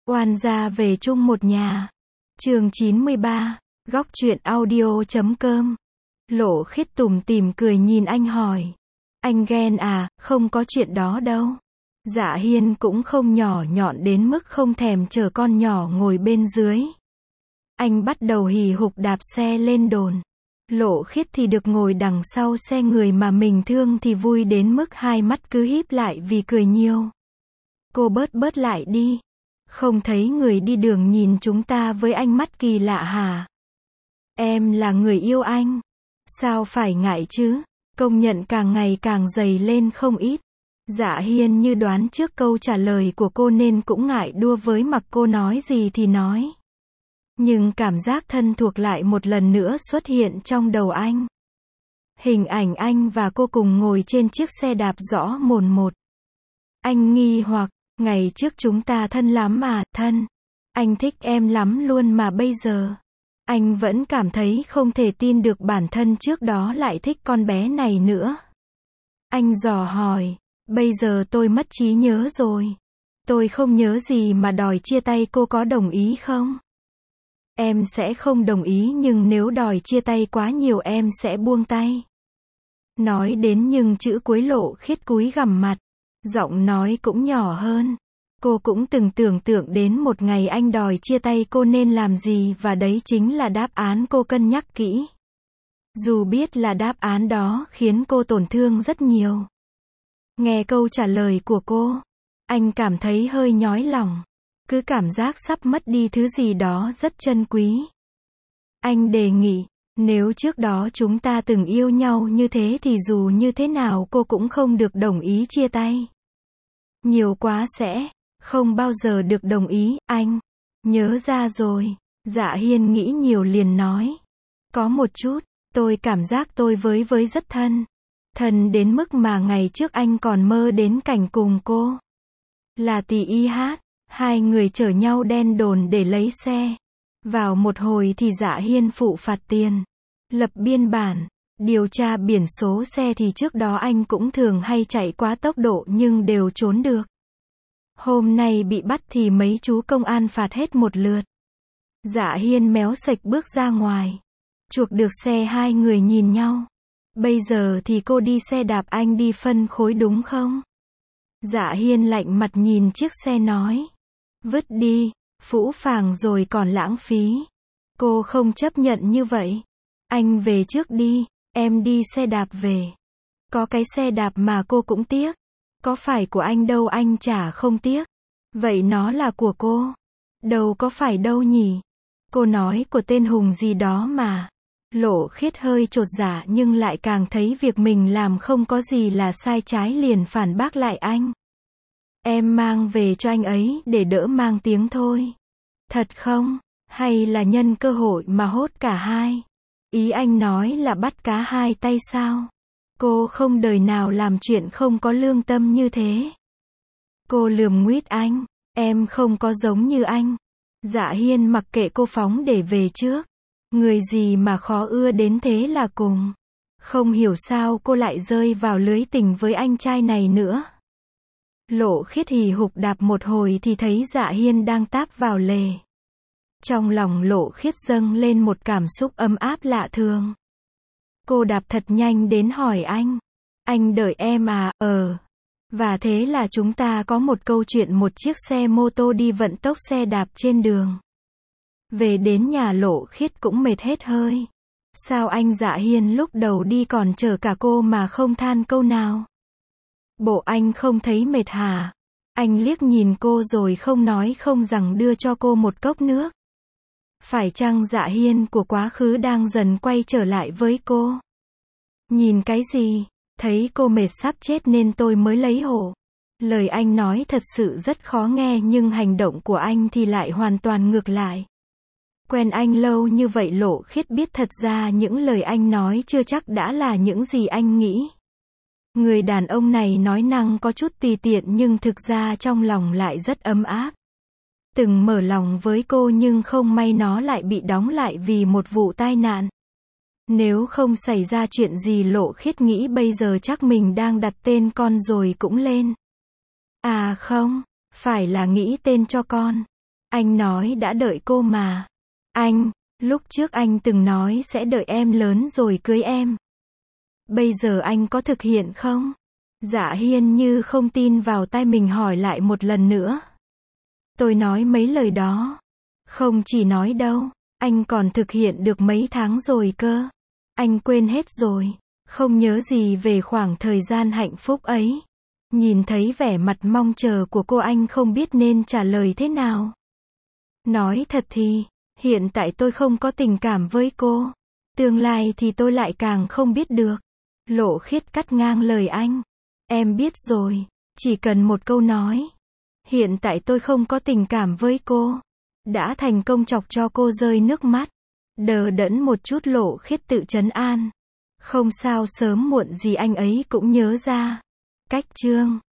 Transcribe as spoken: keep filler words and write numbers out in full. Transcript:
Oan gia về chung một nhà. Chương chín mươi ba, góc truyện audio chấm com. Lộ Khiết tủm tỉm cười nhìn anh hỏi. Anh ghen à, không có chuyện đó đâu. Dạ Hiên cũng không nhỏ nhọn đến mức không thèm chờ con nhỏ ngồi bên dưới. Anh bắt đầu hì hục đạp xe lên đồn. Lộ Khiết thì được ngồi đằng sau xe, người mà mình thương thì vui đến mức hai mắt cứ híp lại vì cười nhiều. Cô bớt bớt lại đi. Không thấy người đi đường nhìn chúng ta với ánh mắt kỳ lạ hả? Em là người yêu anh. Sao phải ngại chứ? Công nhận càng ngày càng dày lên không ít. Dạ Hiên như đoán trước câu trả lời của cô nên cũng ngại đua với, mặc cô nói gì thì nói. Nhưng cảm giác thân thuộc lại một lần nữa xuất hiện trong đầu anh. Hình ảnh anh và cô cùng ngồi trên chiếc xe đạp rõ mồn một. Anh nghi hoặc, ngày trước chúng ta thân lắm mà, thân. Anh thích em lắm luôn mà bây giờ. Anh vẫn cảm thấy không thể tin được bản thân trước đó lại thích con bé này nữa. Anh dò hỏi, bây giờ tôi mất trí nhớ rồi. Tôi không nhớ gì mà đòi chia tay, cô có đồng ý không? Em sẽ không đồng ý, nhưng nếu đòi chia tay quá nhiều em sẽ buông tay. Nói đến nhưng chữ cuối Lộ Khiết cúi gằm mặt. Giọng nói cũng nhỏ hơn. Cô cũng từng tưởng tượng đến một ngày anh đòi chia tay cô nên làm gì, và đấy chính là đáp án cô cân nhắc kỹ. Dù biết là đáp án đó khiến cô tổn thương rất nhiều. Nghe câu trả lời của cô, anh cảm thấy hơi nhói lòng. Cứ cảm giác sắp mất đi thứ gì đó rất chân quý. Anh đề nghị, nếu trước đó chúng ta từng yêu nhau như thế thì dù như thế nào cô cũng không được đồng ý chia tay. Nhiều quá sẽ không bao giờ được đồng ý. Anh nhớ ra rồi. Dạ Hiên nghĩ nhiều liền nói. Có một chút, tôi cảm giác tôi với với rất thân. Thân đến mức mà ngày trước anh còn mơ đến cảnh cùng cô là tỳ y hát. Hai người chở nhau đen đồn để lấy xe. Vào một hồi thì Dạ Hiên phụ phạt tiền, lập biên bản, điều tra biển số xe, thì trước đó anh cũng thường hay chạy quá tốc độ nhưng đều trốn được. Hôm nay bị bắt thì mấy chú công an phạt hết một lượt. Dạ Hiên méo sạch bước ra ngoài. Chuộc được xe, hai người nhìn nhau. Bây giờ thì cô đi xe đạp, anh đi phân khối đúng không? Dạ Hiên lạnh mặt nhìn chiếc xe nói. Vứt đi, phũ phàng rồi còn lãng phí. Cô không chấp nhận như vậy. Anh về trước đi, em đi xe đạp về. Có cái xe đạp mà cô cũng tiếc. Có phải của anh đâu, anh chả không tiếc. Vậy nó là của cô. Đâu có phải đâu nhỉ. Cô nói của tên Hùng gì đó mà. Lộ Khiết hơi chột dạ nhưng lại càng thấy việc mình làm không có gì là sai trái, liền phản bác lại anh. Em mang về cho anh ấy để đỡ mang tiếng thôi. Thật không? Hay là nhân cơ hội mà hốt cả hai? Ý anh nói là bắt cá hai tay sao? Cô không đời nào làm chuyện không có lương tâm như thế. Cô lườm nguýt anh. Em không có giống như anh. Dạ Hiên mặc kệ cô, phóng để về trước. Người gì mà khó ưa đến thế là cùng. Không hiểu sao cô lại rơi vào lưới tình với anh trai này nữa. Lộ Khiết hì hục đạp một hồi thì thấy Dạ Hiên đang táp vào lề. Trong lòng Lộ Khiết dâng lên một cảm xúc ấm áp lạ thường. Cô đạp thật nhanh đến hỏi anh. Anh đợi em à? Ờ. Và thế là chúng ta có một câu chuyện một chiếc xe mô tô đi vận tốc xe đạp trên đường. Về đến nhà Lộ Khiết cũng mệt hết hơi. Sao anh Dạ Hiên lúc đầu đi còn chở cả cô mà không than câu nào? Bộ anh không thấy mệt hả? Anh liếc nhìn cô rồi không nói không rằng đưa cho cô một cốc nước. Phải chăng Dạ Hiên của quá khứ đang dần quay trở lại với cô? Nhìn cái gì? Thấy cô mệt sắp chết nên tôi mới lấy hộ. Lời anh nói thật sự rất khó nghe nhưng hành động của anh thì lại hoàn toàn ngược lại. Quen anh lâu như vậy Lộ Khiết biết thật ra những lời anh nói chưa chắc đã là những gì anh nghĩ. Người đàn ông này nói năng có chút tùy tiện nhưng thực ra trong lòng lại rất ấm áp. Từng mở lòng với cô nhưng không may nó lại bị đóng lại vì một vụ tai nạn. Nếu không xảy ra chuyện gì Lộ Khiết nghĩ bây giờ chắc mình đang đặt tên con rồi cũng lên. À không, phải là nghĩ tên cho con. Anh nói đã đợi cô mà. Anh, lúc trước anh từng nói sẽ đợi em lớn rồi cưới em. Bây giờ anh có thực hiện không? Dạ Hiên như không tin vào tai mình hỏi lại một lần nữa. Tôi nói mấy lời đó. Không chỉ nói đâu, anh còn thực hiện được mấy tháng rồi cơ. Anh quên hết rồi, không nhớ gì về khoảng thời gian hạnh phúc ấy. Nhìn thấy vẻ mặt mong chờ của cô anh không biết nên trả lời thế nào. Nói thật thì, hiện tại tôi không có tình cảm với cô. Tương lai thì tôi lại càng không biết được. Lộ Khiết cắt ngang lời anh. Em biết rồi, chỉ cần một câu nói. Hiện tại tôi không có tình cảm với cô. Đã thành công chọc cho cô rơi nước mắt. Đờ đẫn một chút Lộ Khiết tự trấn an. Không sao, sớm muộn gì anh ấy cũng nhớ ra. Cách chương